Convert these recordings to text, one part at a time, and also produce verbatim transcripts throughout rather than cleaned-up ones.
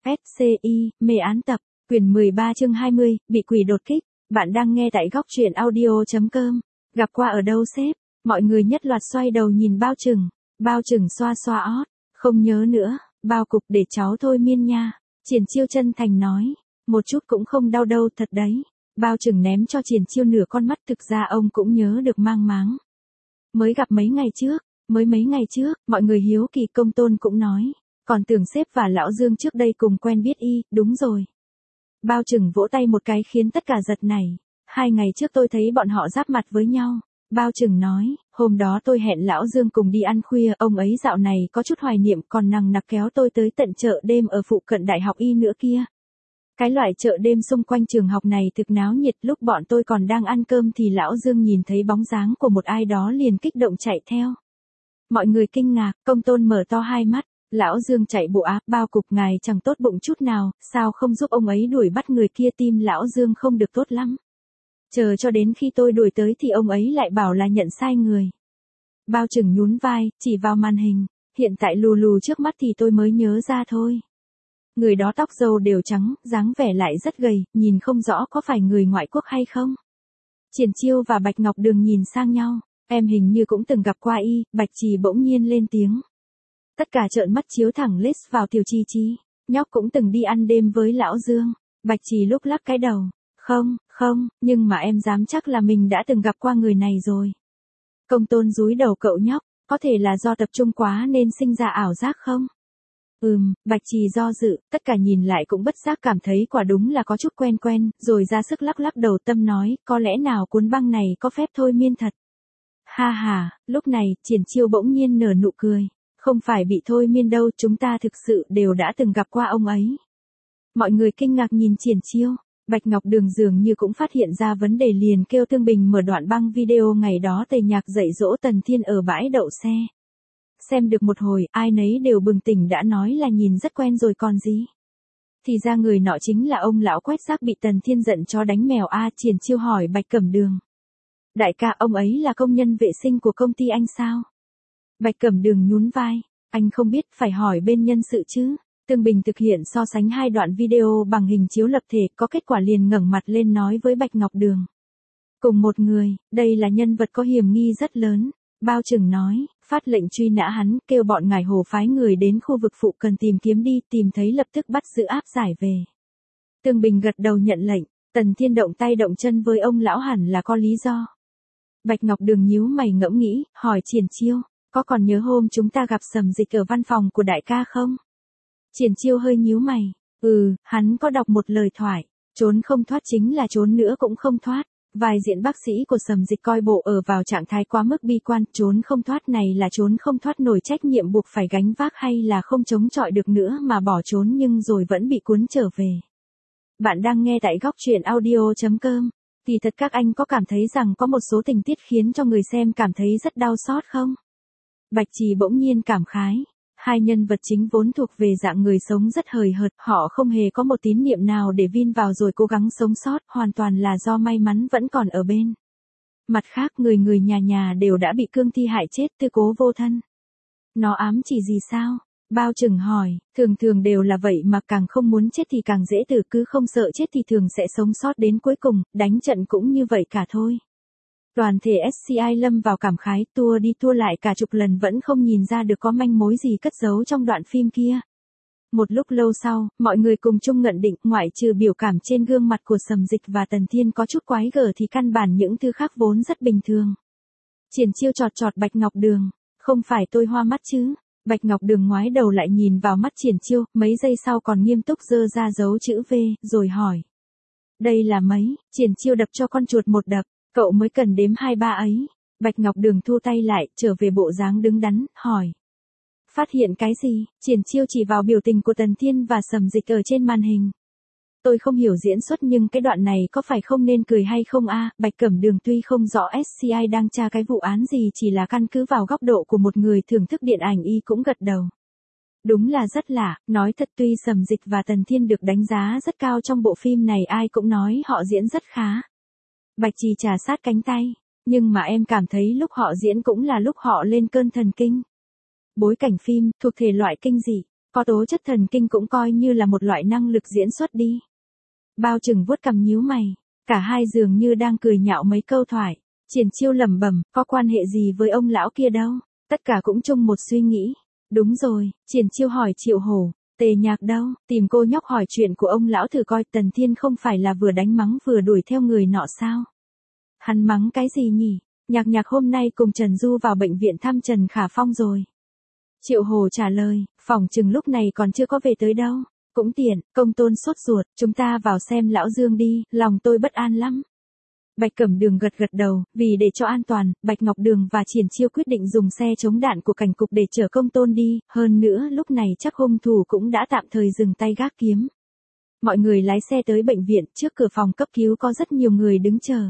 ét xê i, mê án tập, quyển mười ba chương hai mươi, bị quỷ đột kích. Bạn đang nghe tại góc truyện audio.com. Gặp qua ở đâu sếp? Mọi người nhất loạt xoay đầu nhìn Bao Trừng. Bao Trừng xoa xoa ót. Không nhớ nữa, Bao cục để cháu thôi miên nha. Triển Chiêu chân thành nói. Một chút cũng không đau đâu thật đấy. Bao Trừng ném cho Triển Chiêu nửa con mắt, thực ra ông cũng nhớ được mang máng. Mới gặp mấy ngày trước, mới mấy ngày trước, mọi người hiếu kỳ. Công Tôn cũng nói. Còn tưởng sếp và lão Dương trước đây cùng quen biết y, đúng rồi. Bao Trừng vỗ tay một cái khiến tất cả giật nảy. Hai ngày trước tôi thấy bọn họ giáp mặt với nhau. Bao Trừng nói, hôm đó tôi hẹn lão Dương cùng đi ăn khuya, ông ấy dạo này có chút hoài niệm còn nằng nặc kéo tôi tới tận chợ đêm ở phụ cận đại học y nữa kia. Cái loại chợ đêm xung quanh trường học này thực náo nhiệt, lúc bọn tôi còn đang ăn cơm thì lão Dương nhìn thấy bóng dáng của một ai đó liền kích động chạy theo. Mọi người kinh ngạc, Công Tôn mở to hai mắt. Lão Dương chạy bộ áp, Bao cục ngài chẳng tốt bụng chút nào, sao không giúp ông ấy đuổi bắt người kia, tim lão Dương không được tốt lắm. Chờ cho đến khi tôi đuổi tới thì ông ấy lại bảo là nhận sai người. Bao Trừng nhún vai, chỉ vào màn hình, hiện tại lù lù trước mắt thì tôi mới nhớ ra thôi. Người đó tóc râu đều trắng, dáng vẻ lại rất gầy, nhìn không rõ có phải người ngoại quốc hay không. Triển Chiêu và Bạch Ngọc Đường nhìn sang nhau, em hình như cũng từng gặp qua y, Bạch Trì bỗng nhiên lên tiếng. Tất cả trợn mắt chiếu thẳng list vào Tiểu Chi Chi, nhóc cũng từng đi ăn đêm với lão Dương. Bạch Trì lúc lắc cái đầu, không, không, nhưng mà em dám chắc là mình đã từng gặp qua người này rồi. Công Tôn dúi đầu cậu nhóc, có thể là do tập trung quá nên sinh ra ảo giác không? Ừm, Bạch Trì do dự, tất cả nhìn lại cũng bất giác cảm thấy quả đúng là có chút quen quen, rồi ra sức lắc lắc đầu tâm nói, có lẽ nào cuốn băng này có phép thôi miên thật. Ha ha, lúc này, Triển Chiêu bỗng nhiên nở nụ cười. Không phải bị thôi miên đâu, chúng ta thực sự đều đã từng gặp qua ông ấy. Mọi người kinh ngạc nhìn Triển Chiêu, Bạch Ngọc Đường dường như cũng phát hiện ra vấn đề liền kêu Tương Bình mở đoạn băng video ngày đó tề nhạc dạy dỗ Tần Thiên ở bãi đậu xe. Xem được một hồi, ai nấy đều bừng tỉnh đã nói là nhìn rất quen rồi còn gì. Thì ra người nọ chính là ông lão quét rác bị Tần Thiên giận cho đánh mèo a. Triển Chiêu hỏi Bạch Cẩm Đường. Đại ca, ông ấy là công nhân vệ sinh của công ty anh sao? Bạch Cẩm Đường nhún vai, anh không biết, phải hỏi bên nhân sự chứ. Tương Bình thực hiện so sánh hai đoạn video bằng hình chiếu lập thể, có kết quả liền ngẩng mặt lên nói với Bạch Ngọc Đường. Cùng một người, đây là nhân vật có hiểm nghi rất lớn. Bao Trừng nói, phát lệnh truy nã hắn, kêu bọn ngài Hồ phái người đến khu vực phụ cần tìm kiếm đi, tìm thấy lập tức bắt giữ áp giải về. Tương Bình gật đầu nhận lệnh, Tần Thiên động tay động chân với ông lão hẳn là có lý do. Bạch Ngọc Đường nhíu mày ngẫm nghĩ, hỏi Triển Chiêu. Có còn nhớ hôm chúng ta gặp Sầm Dịch ở văn phòng của đại ca không? Triển Chiêu hơi nhíu mày. Ừ, hắn có đọc một lời thoại. Trốn không thoát chính là trốn nữa cũng không thoát. Vài diện bác sĩ của Sầm Dịch coi bộ ở vào trạng thái quá mức bi quan. Trốn không thoát này là trốn không thoát nổi trách nhiệm buộc phải gánh vác hay là không chống chọi được nữa mà bỏ trốn nhưng rồi vẫn bị cuốn trở về. Bạn đang nghe tại góc truyện audio.com. Thì thật các anh có cảm thấy rằng có một số tình tiết khiến cho người xem cảm thấy rất đau xót không? Bạch Trì bỗng nhiên cảm khái, hai nhân vật chính vốn thuộc về dạng người sống rất hời hợt, họ không hề có một tín niệm nào để vin vào rồi cố gắng sống sót, hoàn toàn là do may mắn vẫn còn ở bên. Mặt khác, người người nhà nhà đều đã bị cương thi hại chết, tư cố vô thân. Nó ám chỉ gì sao? Bao Trừng hỏi, thường thường đều là vậy mà càng không muốn chết thì càng dễ tử, cứ không sợ chết thì thường sẽ sống sót đến cuối cùng, đánh trận cũng như vậy cả thôi. Đoàn thể ét xê i lâm vào cảm khái, tua đi tua lại cả chục lần vẫn không nhìn ra được có manh mối gì cất giấu trong đoạn phim kia. Một lúc lâu sau, mọi người cùng chung nhận định, ngoại trừ biểu cảm trên gương mặt của Sầm Dịch và Tần Thiên có chút quái gở thì căn bản những thứ khác vốn rất bình thường. Triển Chiêu chọt chọt Bạch Ngọc Đường, không phải tôi hoa mắt chứ? Bạch Ngọc Đường ngoái đầu lại nhìn vào mắt Triển Chiêu, mấy giây sau còn nghiêm túc giơ ra dấu chữ V, rồi hỏi. Đây là mấy? Triển Chiêu đập cho con chuột một đập. Cậu mới cần đếm hai ba ấy. Bạch Ngọc Đường thu tay lại, trở về bộ dáng đứng đắn, hỏi. Phát hiện cái gì? Triển Chiêu chỉ vào biểu tình của Tần Thiên và Sầm Dịch ở trên màn hình. Tôi không hiểu diễn xuất nhưng cái đoạn này có phải không nên cười hay không a? Bạch Cẩm Đường tuy không rõ ét xê i đang tra cái vụ án gì, chỉ là căn cứ vào góc độ của một người thưởng thức điện ảnh y cũng gật đầu. Đúng là rất lạ, nói thật tuy Sầm Dịch và Tần Thiên được đánh giá rất cao trong bộ phim này ai cũng nói họ diễn rất khá. Bạch Trì trà sát cánh tay, nhưng mà em cảm thấy lúc họ diễn cũng là lúc họ lên cơn thần kinh. Bối cảnh phim, thuộc thể loại kinh dị, có tố chất thần kinh cũng coi như là một loại năng lực diễn xuất đi. Bao Trừng vuốt cằm nhíu mày, cả hai dường như đang cười nhạo mấy câu thoại. Triển Chiêu lẩm bẩm, có quan hệ gì với ông lão kia đâu, tất cả cũng chung một suy nghĩ. Đúng rồi, Triển Chiêu hỏi Triệu Hổ, Tề Nhạc đâu, tìm cô nhóc hỏi chuyện của ông lão thử coi, Tần Thiên không phải là vừa đánh mắng vừa đuổi theo người nọ sao? Hắn mắng cái gì nhỉ? Nhạc Nhạc hôm nay cùng Trần Du vào bệnh viện thăm Trần Khả Phong rồi. Triệu Hồ trả lời, phỏng chừng lúc này còn chưa có về tới đâu. Cũng tiện, Công Tôn sốt ruột, chúng ta vào xem lão Dương đi, lòng tôi bất an lắm. Bạch Cẩm Đường gật gật đầu, vì để cho an toàn, Bạch Ngọc Đường và Triển Chiêu quyết định dùng xe chống đạn của cảnh cục để chở Công Tôn đi, hơn nữa lúc này chắc hung thủ cũng đã tạm thời dừng tay gác kiếm. Mọi người lái xe tới bệnh viện, trước cửa phòng cấp cứu có rất nhiều người đứng chờ.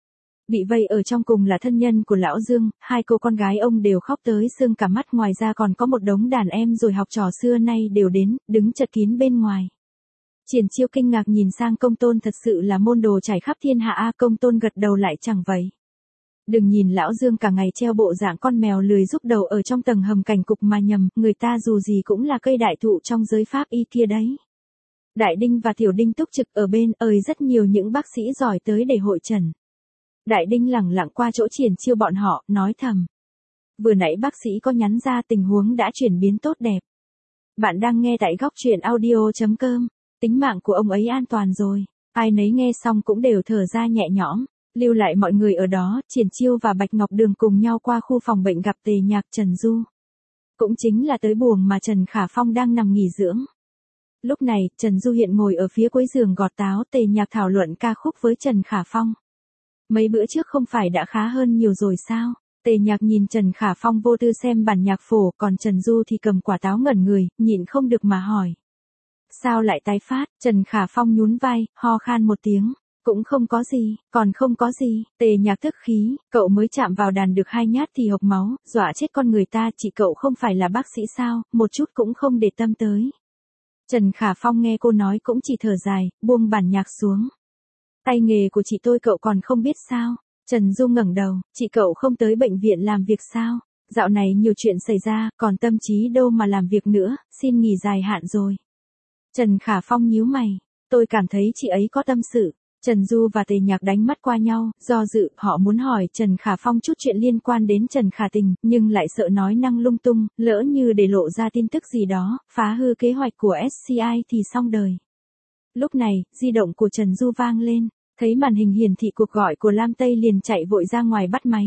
Bị vây ở trong cùng là thân nhân của lão Dương, hai cô con gái ông đều khóc tới sưng cả mắt, ngoài ra còn có một đống đàn em rồi học trò xưa nay đều đến, đứng chật kín bên ngoài. Triển Chiêu kinh ngạc nhìn sang Công Tôn, thật sự là môn đồ trải khắp thiên hạ a. Công Tôn gật đầu lại chẳng vậy. Đừng nhìn lão Dương cả ngày treo bộ dạng con mèo lười rúc đầu ở trong tầng hầm cảnh cục mà nhầm, người ta dù gì cũng là cây đại thụ trong giới pháp y kia đấy. Đại Đinh và Tiểu Đinh túc trực ở bên, ơi rất nhiều những bác sĩ giỏi tới để hội trần. Đại Đinh lẳng lặng qua chỗ Triển Chiêu bọn họ, nói thầm. Vừa nãy bác sĩ có nhắn ra tình huống đã chuyển biến tốt đẹp. Bạn đang nghe tại góc truyện audio chấm com. Tính mạng của ông ấy an toàn rồi. Ai nấy nghe xong cũng đều thở ra nhẹ nhõm. Lưu lại mọi người ở đó, Triển Chiêu và Bạch Ngọc Đường cùng nhau qua khu phòng bệnh gặp Tề Nhạc, Trần Du. Cũng chính là tới buồng mà Trần Khả Phong đang nằm nghỉ dưỡng. Lúc này, Trần Du hiện ngồi ở phía cuối giường gọt táo, Tề Nhạc thảo luận ca khúc với Trần Khả Phong. Mấy bữa trước không phải đã khá hơn nhiều rồi sao? Tề Nhạc nhìn Trần Khả Phong vô tư xem bản nhạc phổ, còn Trần Du thì cầm quả táo ngẩn người, nhịn không được mà hỏi. Sao lại tái phát? Trần Khả Phong nhún vai, ho khan một tiếng. Cũng không có gì, còn không có gì. Tề Nhạc tức khí, cậu mới chạm vào đàn được hai nhát thì hộc máu, dọa chết con người ta, chị cậu không phải là bác sĩ sao, một chút cũng không để tâm tới. Trần Khả Phong nghe cô nói cũng chỉ thở dài, buông bản nhạc xuống. Tay nghề của chị tôi cậu còn không biết sao? Trần Du ngẩng đầu, chị cậu không tới bệnh viện làm việc sao? Dạo này nhiều chuyện xảy ra, còn tâm trí đâu mà làm việc nữa, xin nghỉ dài hạn rồi. Trần Khả Phong nhíu mày, tôi cảm thấy chị ấy có tâm sự. Trần Du và Tề Nhạc đánh mắt qua nhau, do dự, họ muốn hỏi Trần Khả Phong chút chuyện liên quan đến Trần Khả Tình, nhưng lại sợ nói năng lung tung, lỡ như để lộ ra tin tức gì đó, phá hư kế hoạch của ét xê i thì xong đời. Lúc này, di động của Trần Du vang lên, thấy màn hình hiển thị cuộc gọi của Lam Tây liền chạy vội ra ngoài bắt máy.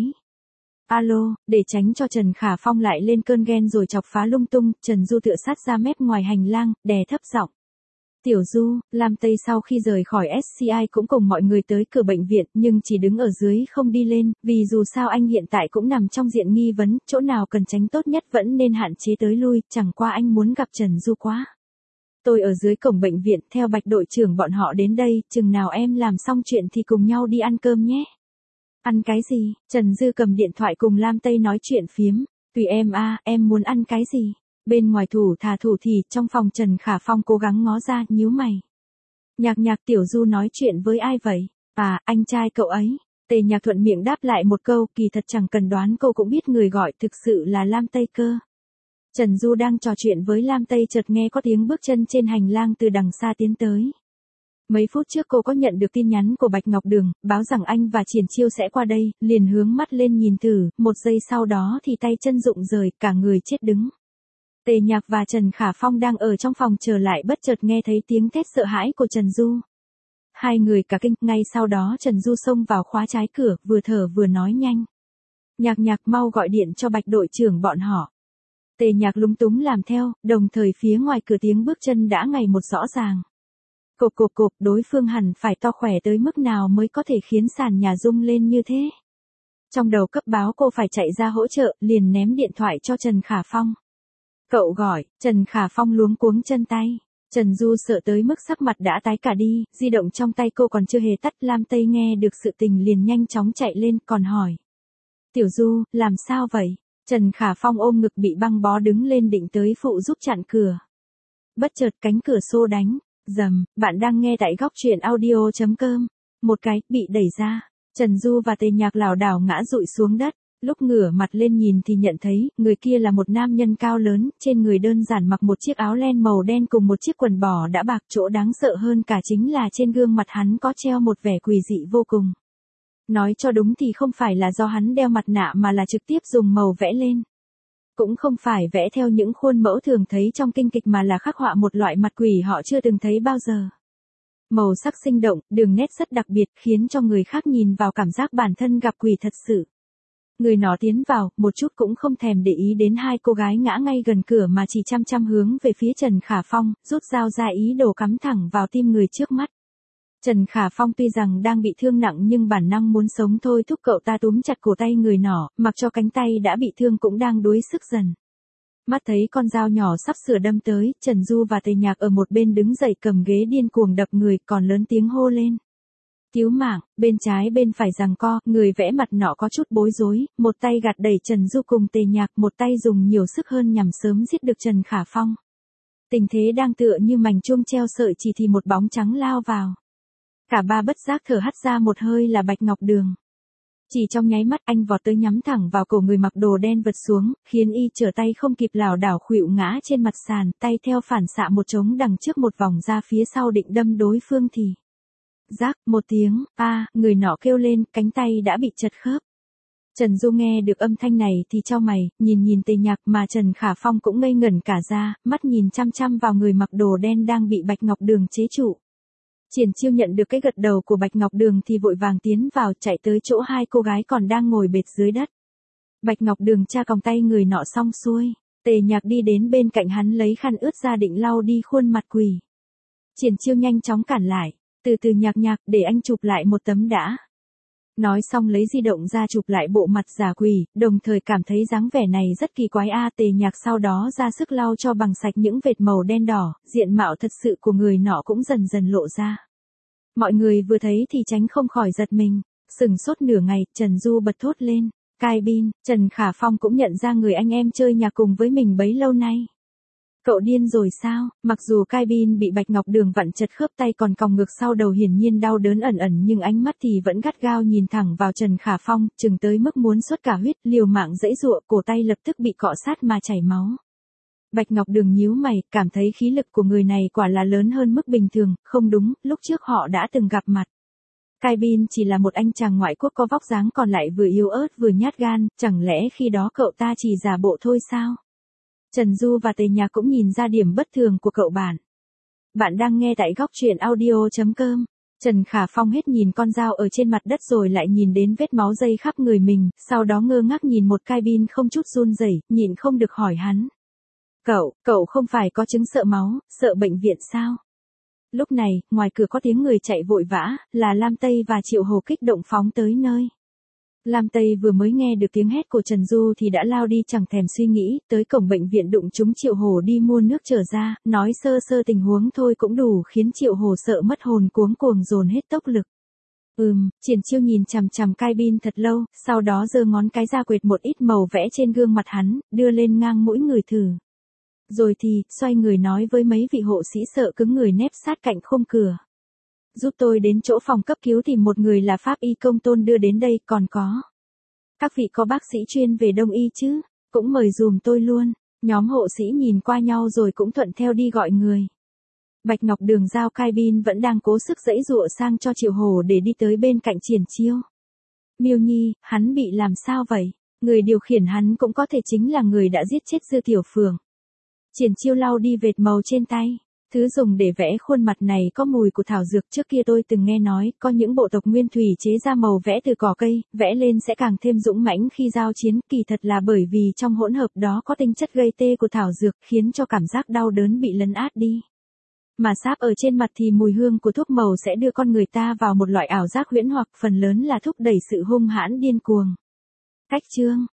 Alo, để tránh cho Trần Khả Phong lại lên cơn ghen rồi chọc phá lung tung, Trần Du tựa sát ra mép ngoài hành lang, đè thấp giọng. Tiểu Du, Lam Tây sau khi rời khỏi ét xê i cũng cùng mọi người tới cửa bệnh viện, nhưng chỉ đứng ở dưới không đi lên, vì dù sao anh hiện tại cũng nằm trong diện nghi vấn, chỗ nào cần tránh tốt nhất vẫn nên hạn chế tới lui, chẳng qua anh muốn gặp Trần Du quá. Tôi ở dưới cổng bệnh viện, theo Bạch đội trưởng bọn họ đến đây, chừng nào em làm xong chuyện thì cùng nhau đi ăn cơm nhé. Ăn cái gì? Trần Dư cầm điện thoại cùng Lam Tây nói chuyện phiếm. Tùy em a, em muốn ăn cái gì? Bên ngoài thủ thả thủ thì, trong phòng Trần Khả Phong cố gắng ngó ra, nhíu mày. Nhạc Nhạc Tiểu Du nói chuyện với ai vậy? À, anh trai cậu ấy. Tề Nhạc thuận miệng đáp lại một câu, kỳ thật chẳng cần đoán cô cũng biết người gọi thực sự là Lam Tây cơ. Trần Du đang trò chuyện với Lam Tây chợt nghe có tiếng bước chân trên hành lang từ đằng xa tiến tới. Mấy phút trước cô có nhận được tin nhắn của Bạch Ngọc Đường, báo rằng anh và Triển Chiêu sẽ qua đây, liền hướng mắt lên nhìn thử, một giây sau đó thì tay chân rụng rời, cả người chết đứng. Tề Nhạc và Trần Khả Phong đang ở trong phòng chờ lại bất chợt nghe thấy tiếng thét sợ hãi của Trần Du. Hai người cả kinh, ngay sau đó Trần Du xông vào khóa trái cửa, vừa thở vừa nói nhanh. Nhạc Nhạc mau gọi điện cho Bạch đội trưởng bọn họ. Tề Nhạc lúng túng làm theo, đồng thời phía ngoài cửa tiếng bước chân đã ngày một rõ ràng. Cộp cộp cộp, đối phương hẳn phải to khỏe tới mức nào mới có thể khiến sàn nhà rung lên như thế. Trong đầu cấp báo cô phải chạy ra hỗ trợ, liền ném điện thoại cho Trần Khả Phong. Cậu gọi, Trần Khả Phong luống cuống chân tay. Trần Du sợ tới mức sắc mặt đã tái cả đi, di động trong tay cô còn chưa hề tắt. Lam Tây nghe được sự tình liền nhanh chóng chạy lên, còn hỏi. Tiểu Du, làm sao vậy? Trần Khả Phong ôm ngực bị băng bó đứng lên định tới phụ giúp chặn cửa. Bất chợt cánh cửa xô đánh, rầm, bạn đang nghe tại góc truyện audio chấm com. Một cái, bị đẩy ra. Trần Du và Tề Nhạc lảo đảo ngã rụi xuống đất. Lúc ngửa mặt lên nhìn thì nhận thấy, người kia là một nam nhân cao lớn, trên người đơn giản mặc một chiếc áo len màu đen cùng một chiếc quần bò đã bạc, chỗ đáng sợ hơn cả chính là trên gương mặt hắn có treo một vẻ quỷ dị vô cùng. Nói cho đúng thì không phải là do hắn đeo mặt nạ mà là trực tiếp dùng màu vẽ lên. Cũng không phải vẽ theo những khuôn mẫu thường thấy trong kinh kịch mà là khắc họa một loại mặt quỷ họ chưa từng thấy bao giờ. Màu sắc sinh động, đường nét rất đặc biệt khiến cho người khác nhìn vào cảm giác bản thân gặp quỷ thật sự. Người nọ tiến vào, một chút cũng không thèm để ý đến hai cô gái ngã ngay gần cửa mà chỉ chăm chăm hướng về phía Trần Khả Phong, rút dao ra ý đồ cắm thẳng vào tim người trước mắt. Trần Khả Phong tuy rằng đang bị thương nặng nhưng bản năng muốn sống thôi thúc cậu ta túm chặt cổ tay người nọ, mặc cho cánh tay đã bị thương cũng đang đuối sức dần. Mắt thấy con dao nhỏ sắp sửa đâm tới, Trần Du và Tề Nhạc ở một bên đứng dậy cầm ghế điên cuồng đập người, còn lớn tiếng hô lên. Cứu mạng, bên trái bên phải giằng co, người vẽ mặt nọ có chút bối rối, một tay gạt đẩy Trần Du cùng Tề Nhạc, một tay dùng nhiều sức hơn nhằm sớm giết được Trần Khả Phong. Tình thế đang tựa như mảnh chuông treo sợi chỉ thì một bóng trắng lao vào. Cả ba bất giác thở hắt ra một hơi là Bạch Ngọc Đường. Chỉ trong nháy mắt anh vọt tới nhắm thẳng vào cổ người mặc đồ đen vật xuống, khiến y trở tay không kịp lảo đảo khuỵu ngã trên mặt sàn, tay theo phản xạ một trống đằng trước một vòng ra phía sau định đâm đối phương thì. Rác, một tiếng, a, người nọ kêu lên, cánh tay đã bị chật khớp. Trần Du nghe được âm thanh này thì chau mày, nhìn nhìn Tề Nhạc mà Trần Khả Phong cũng ngây ngẩn cả ra, mắt nhìn chăm chăm vào người mặc đồ đen đang bị Bạch Ngọc Đường chế trụ. Triển Chiêu nhận được cái gật đầu của Bạch Ngọc Đường thì vội vàng tiến vào chạy tới chỗ hai cô gái còn đang ngồi bệt dưới đất. Bạch Ngọc Đường tra còng tay người nọ xong xuôi, Tề Nhạc đi đến bên cạnh hắn lấy khăn ướt ra định lau đi khuôn mặt quỷ. Triển Chiêu nhanh chóng cản lại, từ từ Nhạc Nhạc để anh chụp lại một tấm đã. Nói xong lấy di động ra chụp lại bộ mặt giả quỷ, đồng thời cảm thấy dáng vẻ này rất kỳ quái a. Tề Nhạc sau đó ra sức lau cho bằng sạch những vệt màu đen đỏ, diện mạo thật sự của người nọ cũng dần dần lộ ra. Mọi người vừa thấy thì tránh không khỏi giật mình, sừng sốt nửa ngày, Trần Du bật thốt lên, Cai Bin, Trần Khả Phong cũng nhận ra người anh em chơi nhạc cùng với mình bấy lâu nay. Cậu điên rồi sao? Mặc dù Cai Bin bị Bạch Ngọc Đường vặn chật khớp tay còn còng ngược sau đầu hiển nhiên đau đớn ẩn ẩn nhưng ánh mắt thì vẫn gắt gao nhìn thẳng vào Trần Khả Phong, chừng tới mức muốn xuất cả huyết, liều mạng giãy giụa, cổ tay lập tức bị cọ sát mà chảy máu. Bạch Ngọc Đường nhíu mày, cảm thấy khí lực của người này quả là lớn hơn mức bình thường, không đúng, lúc trước họ đã từng gặp mặt. Cai Bin chỉ là một anh chàng ngoại quốc có vóc dáng còn lại vừa yếu ớt vừa nhát gan, chẳng lẽ khi đó cậu ta chỉ giả bộ thôi sao? Trần Du và Tề Nhạc cũng nhìn ra điểm bất thường của cậu bạn. Bạn đang nghe tại góc truyện audio chấm com. Trần Khả Phong hết nhìn con dao ở trên mặt đất rồi lại nhìn đến vết máu dây khắp người mình, sau đó ngơ ngác nhìn một Cai Bin không chút run rẩy, nhịn không được hỏi hắn. Cậu, cậu không phải có chứng sợ máu, sợ bệnh viện sao? Lúc này, ngoài cửa có tiếng người chạy vội vã, là Lam Tây và Triệu Hồ kích động phóng tới nơi. Lam Tây vừa mới nghe được tiếng hét của Trần Du thì đã lao đi chẳng thèm suy nghĩ, tới cổng bệnh viện đụng chúng Triệu Hồ đi mua nước trở ra, nói sơ sơ tình huống thôi cũng đủ khiến Triệu Hồ sợ mất hồn cuống cuồng dồn hết tốc lực. Ừm, Triển Chiêu nhìn chằm chằm Cai Bin thật lâu, sau đó giơ ngón cái ra quệt một ít màu vẽ trên gương mặt hắn, đưa lên ngang mũi người thử. Rồi thì, xoay người nói với mấy vị hộ sĩ sợ cứng người nép sát cạnh khung cửa. Giúp tôi đến chỗ phòng cấp cứu tìm một người là pháp y công tôn đưa đến đây, còn có. Các vị có bác sĩ chuyên về đông y chứ, cũng mời dùm tôi luôn. Nhóm hộ sĩ nhìn qua nhau rồi cũng thuận theo đi gọi người. Bạch Ngọc Đường giao Cai Bin vẫn đang cố sức giãy giụa sang cho Triệu Hồ để đi tới bên cạnh Triển Chiêu. Miêu Nhi, hắn bị làm sao vậy? Người điều khiển hắn cũng có thể chính là người đã giết chết Dư Tiểu Phượng. Triển Chiêu lau đi vệt màu trên tay. Thứ dùng để vẽ khuôn mặt này có mùi của thảo dược, trước kia tôi từng nghe nói, có những bộ tộc nguyên thủy chế ra màu vẽ từ cỏ cây, vẽ lên sẽ càng thêm dũng mãnh khi giao chiến, kỳ thật là bởi vì trong hỗn hợp đó có tinh chất gây tê của thảo dược, khiến cho cảm giác đau đớn bị lấn át đi. Mà sáp ở trên mặt thì mùi hương của thuốc màu sẽ đưa con người ta vào một loại ảo giác huyễn hoặc phần lớn là thúc đẩy sự hung hãn điên cuồng. Cách chương